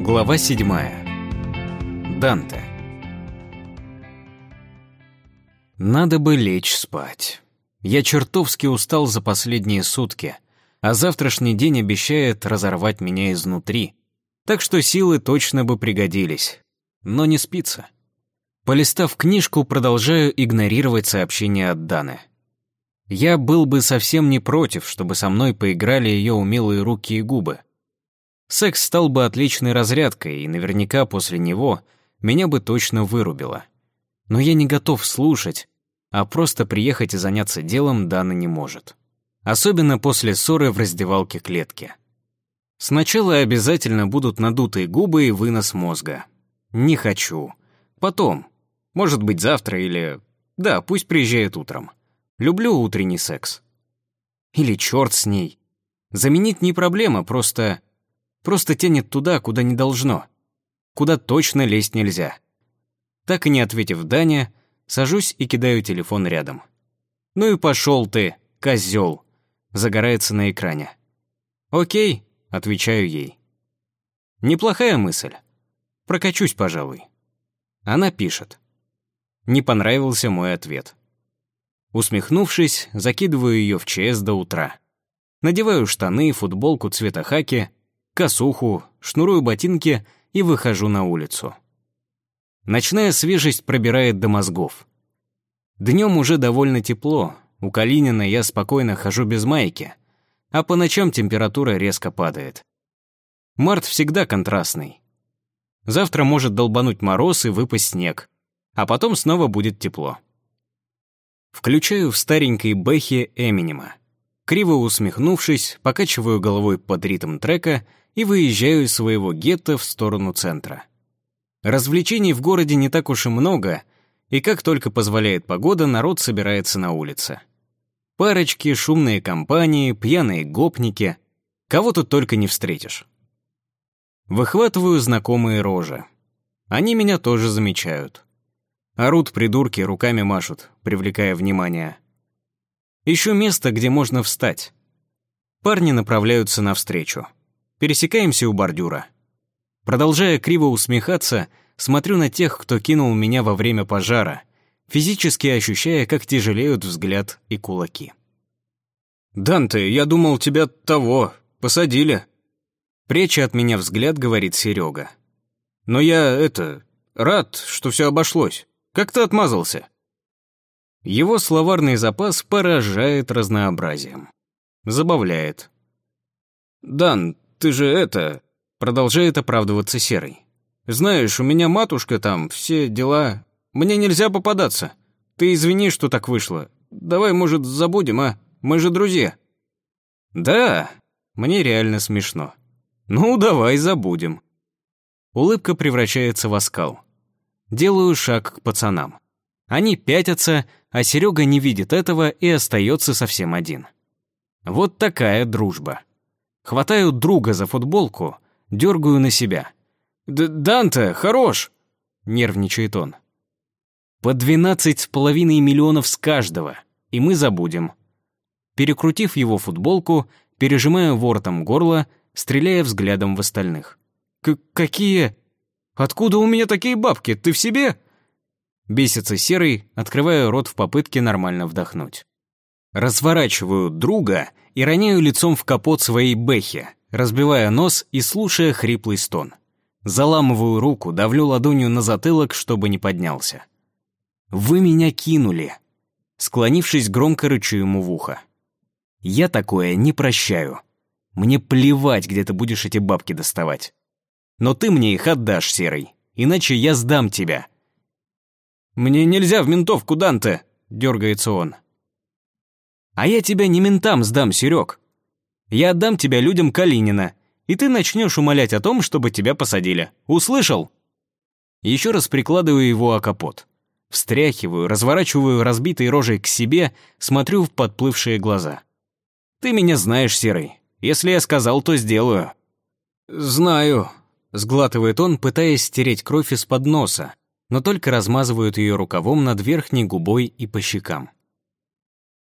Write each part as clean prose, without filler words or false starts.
Глава 7. Данте. Надо бы лечь спать. Я чертовски устал за последние сутки, а завтрашний день обещает разорвать меня изнутри, так что силы точно бы пригодились. Но не спится. Полистав книжку, продолжаю игнорировать сообщения от Даны. Я был бы совсем не против, чтобы со мной поиграли ее умелые руки и губы. Секс стал бы отличной разрядкой, и наверняка после него меня бы точно вырубило. Но я не готов слушать, а просто приехать и заняться делом Дана не может. Особенно после ссоры в раздевалке клетки. Сначала обязательно будут надутые губы и вынос мозга. Не хочу. Потом. Может быть, завтра или... Да, пусть приезжает утром. Люблю утренний секс. Или черт с ней. Заменить не проблема, просто тянет туда, куда не должно. Куда точно лезть нельзя. Так и не ответив Дане, сажусь и кидаю телефон рядом. «Ну и пошел ты, козел!» Загорается на экране. «Окей», — отвечаю ей. «Неплохая мысль. Прокачусь, пожалуй». Она пишет. Не понравился мой ответ. Усмехнувшись, закидываю ее в ЧС до утра. Надеваю штаны, футболку цвета хаки, косуху, шнурую ботинки и выхожу на улицу. Ночная свежесть пробирает до мозгов. Днем уже довольно тепло, у Калинина я спокойно хожу без майки, а по ночам температура резко падает. Март всегда контрастный. Завтра может долбануть мороз и выпасть снег, а потом снова будет тепло. Включаю в старенькой бэхе Эминема. Криво усмехнувшись, покачиваю головой под ритм трека и выезжаю из своего гетто в сторону центра. Развлечений в городе не так уж и много, и как только позволяет погода, народ собирается на улице. Парочки, шумные компании, пьяные гопники. Кого тут только не встретишь. Выхватываю знакомые рожи. Они меня тоже замечают. Орут придурки, руками машут, привлекая внимание. Ищу место, где можно встать. Парни направляются навстречу. Пересекаемся у бордюра. Продолжая криво усмехаться, смотрю на тех, кто кинул меня во время пожара, физически ощущая, как тяжелеют взгляд и кулаки. «Данте, я думал, тебя посадили». Пряча от меня взгляд, говорит Серега. «Но я, рад, что все обошлось. Как ты отмазался?» Его словарный запас поражает разнообразием. Забавляет. «Дан, ты же продолжает оправдываться Серый. «Знаешь, у меня матушка там, все дела. Мне нельзя попадаться. Ты извини, что так вышло. Давай, может, забудем, а? Мы же друзья». «Да, мне реально смешно. Ну, давай забудем». Улыбка превращается в оскал. Делаю шаг к пацанам. Они пятятся, а Серега не видит этого и остается совсем один. Вот такая дружба. Хватаю друга за футболку, дергаю на себя. «Данте, хорош!» — нервничает он. «По 12,5 миллионов с каждого, и мы забудем». Перекрутив его футболку, пережимаю воротом горло, стреляя взглядом в остальных. «Какие? Откуда у меня такие бабки? Ты в себе?» Бесится Серый, открывая рот в попытке нормально вдохнуть. Разворачиваю друга и роняю лицом в капот своей бэхи, разбивая нос и слушая хриплый стон. Заламываю руку, давлю ладонью на затылок, чтобы не поднялся. «Вы меня кинули!» Склонившись, громко рычу ему в ухо. «Я такое не прощаю. Мне плевать, где ты будешь эти бабки доставать. Но ты мне их отдашь, Серый, иначе я сдам тебя». «Мне нельзя в ментовку, Данте!» — дергается он. «А я тебя не ментам сдам, Серег. Я отдам тебя людям Калинина, и ты начнешь умолять о том, чтобы тебя посадили. Услышал?» Еще раз прикладываю его о капот. Встряхиваю, разворачиваю разбитой рожей к себе, смотрю в подплывшие глаза. «Ты меня знаешь, Серый. Если я сказал, то сделаю». «Знаю», — сглатывает он, пытаясь стереть кровь из-под носа, но только размазывают ее рукавом над верхней губой и по щекам.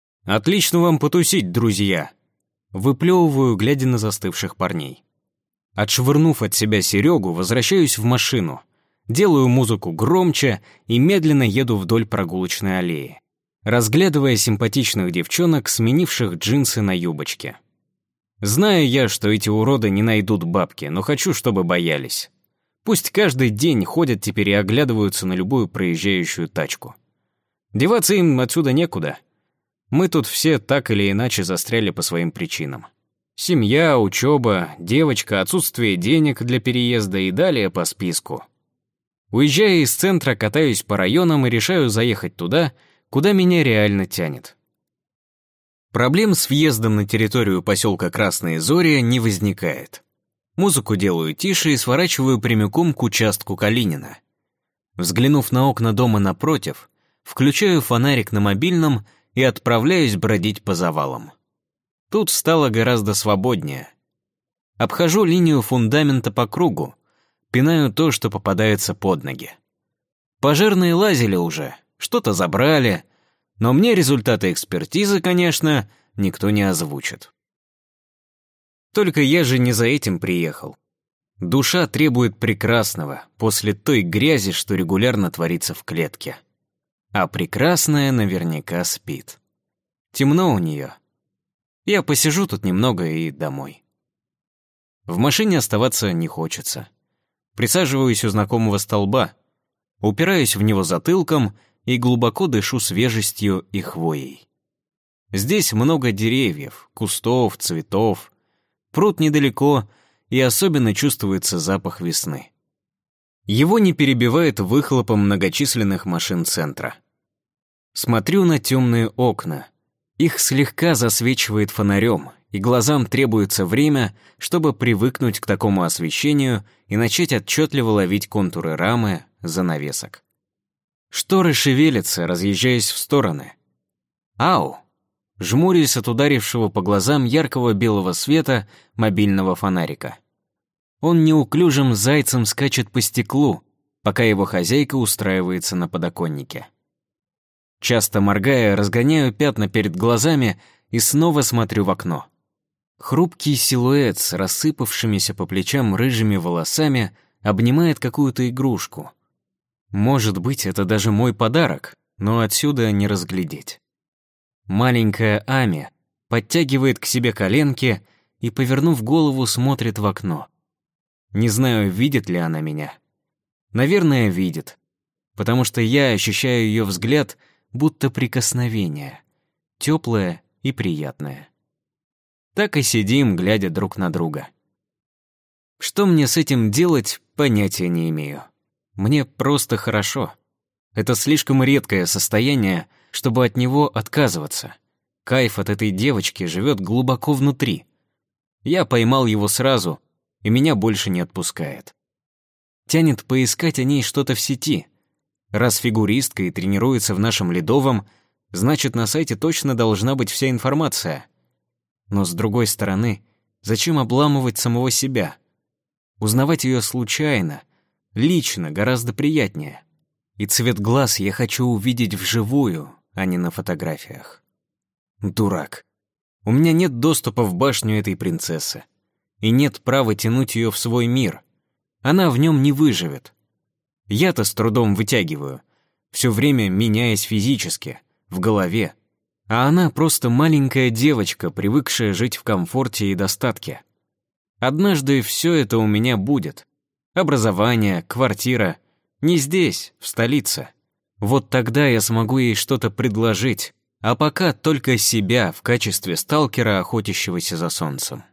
«Отлично вам потусить, друзья!» Выплевываю, глядя на застывших парней. Отшвырнув от себя Серегу, возвращаюсь в машину. Делаю музыку громче и медленно еду вдоль прогулочной аллеи, разглядывая симпатичных девчонок, сменивших джинсы на юбочки. Знаю я, что эти уроды не найдут бабки, но хочу, чтобы боялись. Пусть каждый день ходят теперь и оглядываются на любую проезжающую тачку. Деваться им отсюда некуда. Мы тут все так или иначе застряли по своим причинам. Семья, учеба, девочка, отсутствие денег для переезда и далее по списку. Уезжая из центра, катаюсь по районам и решаю заехать туда, куда меня реально тянет. Проблем с въездом на территорию поселка Красные Зори не возникает. Музыку делаю тише и сворачиваю прямиком к участку Калинина. Взглянув на окна дома напротив, включаю фонарик на мобильном и отправляюсь бродить по завалам. Тут стало гораздо свободнее. Обхожу линию фундамента по кругу, пинаю то, что попадается под ноги. Пожарные лазили уже, что-то забрали, но мне результаты экспертизы, конечно, никто не озвучит. Только я же не за этим приехал. Душа требует прекрасного после той грязи, что регулярно творится в клетке. А прекрасная наверняка спит. Темно у нее. Я посижу тут немного и домой. В машине оставаться не хочется. Присаживаюсь у знакомого столба, упираюсь в него затылком и глубоко дышу свежестью и хвоей. Здесь много деревьев, кустов, цветов. Пруд недалеко, и особенно чувствуется запах весны. Его не перебивает выхлопом многочисленных машин центра. Смотрю на темные окна. Их слегка засвечивает фонарем, и глазам требуется время, чтобы привыкнуть к такому освещению и начать отчетливо ловить контуры рамы, занавесок. Шторы шевелятся, разъезжаясь в стороны. Ау! Жмурюсь от ударившего по глазам яркого белого света мобильного фонарика. Он неуклюжим зайцем скачет по стеклу, пока его хозяйка устраивается на подоконнике. Часто моргая, разгоняю пятна перед глазами и снова смотрю в окно. Хрупкий силуэт с рассыпавшимися по плечам рыжими волосами обнимает какую-то игрушку. Может быть, это даже мой подарок, но отсюда не разглядеть. Маленькая Ами подтягивает к себе коленки и, повернув голову, смотрит в окно. Не знаю, видит ли она меня. Наверное, видит, потому что я ощущаю ее взгляд, будто прикосновение, теплое и приятное. Так и сидим, глядя друг на друга. Что мне с этим делать, понятия не имею. Мне просто хорошо. Это слишком редкое состояние, чтобы от него отказываться. Кайф от этой девочки живет глубоко внутри. Я поймал его сразу, и меня больше не отпускает. Тянет поискать о ней что-то в сети. Раз фигуристка и тренируется в нашем ледовом, значит, на сайте точно должна быть вся информация. Но с другой стороны, зачем обламывать самого себя? Узнавать ее случайно, лично, гораздо приятнее. И цвет глаз я хочу увидеть вживую, а не на фотографиях. Дурак. У меня нет доступа в башню этой принцессы. И нет права тянуть ее в свой мир. Она в нем не выживет. Я-то с трудом вытягиваю, все время меняясь физически, в голове. А она просто маленькая девочка, привыкшая жить в комфорте и достатке. Однажды все это у меня будет. Образование, квартира. Не здесь, в столице. Вот тогда я смогу ей что-то предложить, а пока только себя в качестве сталкера, охотящегося за солнцем.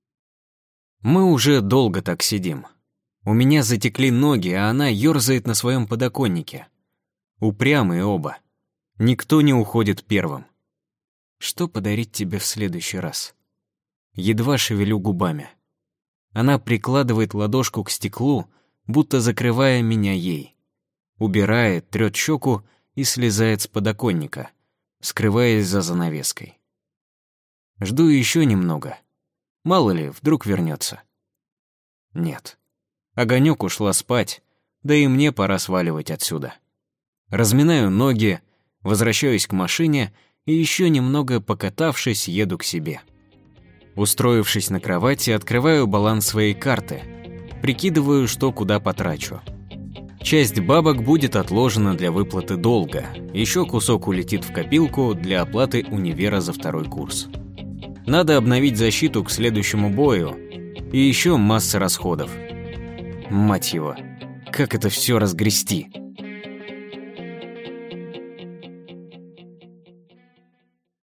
Мы уже долго так сидим. У меня затекли ноги, а она ёрзает на своем подоконнике. Упрямые оба. Никто не уходит первым. Что подарить тебе в следующий раз? Едва шевелю губами. Она прикладывает ладошку к стеклу, будто закрывая меня ей. Убирает, трёт щеку и слезает с подоконника, скрываясь за занавеской. Жду еще немного. Мало ли, вдруг вернется. Нет. Огонек ушла спать, да и мне пора сваливать отсюда. Разминаю ноги, возвращаюсь к машине и еще немного покатавшись, еду к себе. Устроившись на кровати, открываю баланс своей карты. Прикидываю, что куда потрачу. Часть бабок будет отложена для выплаты долга. Еще кусок улетит в копилку для оплаты универа за 2-й курс. Надо обновить защиту к следующему бою. И еще масса расходов. Мать его, как это все разгрести?